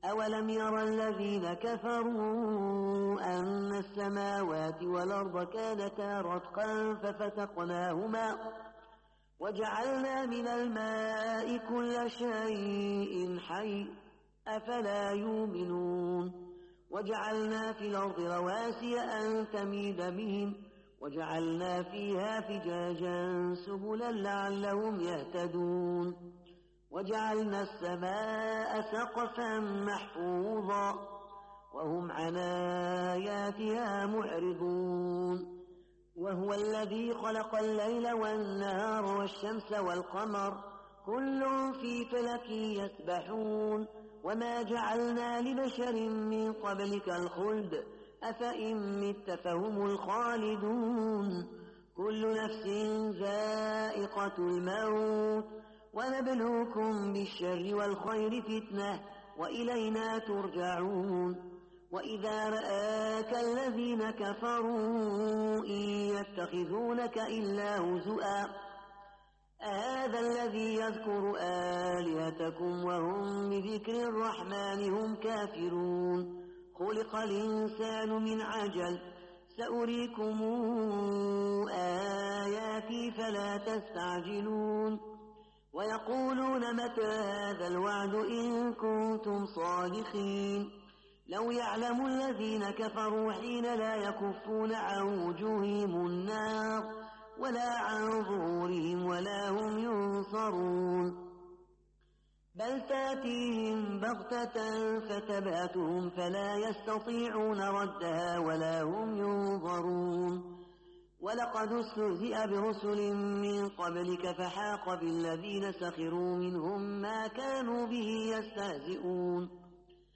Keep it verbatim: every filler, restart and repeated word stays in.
أولم ير الذين كفروا أن السماوات والأرض كانتا رتقا ففتقناهما وجعلنا من الماء كل شيء حي أفلا يؤمنون وجعلنا في الأرض رواسي أن تميد بهم وجعلنا فيها فجاجا سبلا لعلهم يهتدون وجعلنا السماء سقفا محفوظا وهم عن آياتها معرضون وهو الذي خلق الليل والنهار والشمس والقمر كل في فلك يسبحون وما جعلنا لبشر من قبلك الخلد أفإن مت فهم الخالدون كل نفس ذائقة الموت ونبلوكم بالشر والخير فتنة وإلينا ترجعون وإذا رآك الذين كفروا إن يتخذونك إلا هزؤا هذا الذي يذكر آلهتكم وهم بذكر الرحمن هم كافرون خلق الإنسان من عجل سأريكم آياتي فلا تستعجلون ويقولون متى هذا الوعد إن كنتم صادقين لو يعلم الذين كفروا حين لا يكفون عن وجوههم النار ولا عن ظهورهم ولا هم ينصرون بل تاتيهم بغتة فتبهتهم فلا يستطيعون ردها ولا هم ينظرون ولقد استهزئ برسل من قبلك فحاق بالذين سخروا منهم ما كانوا به يستهزئون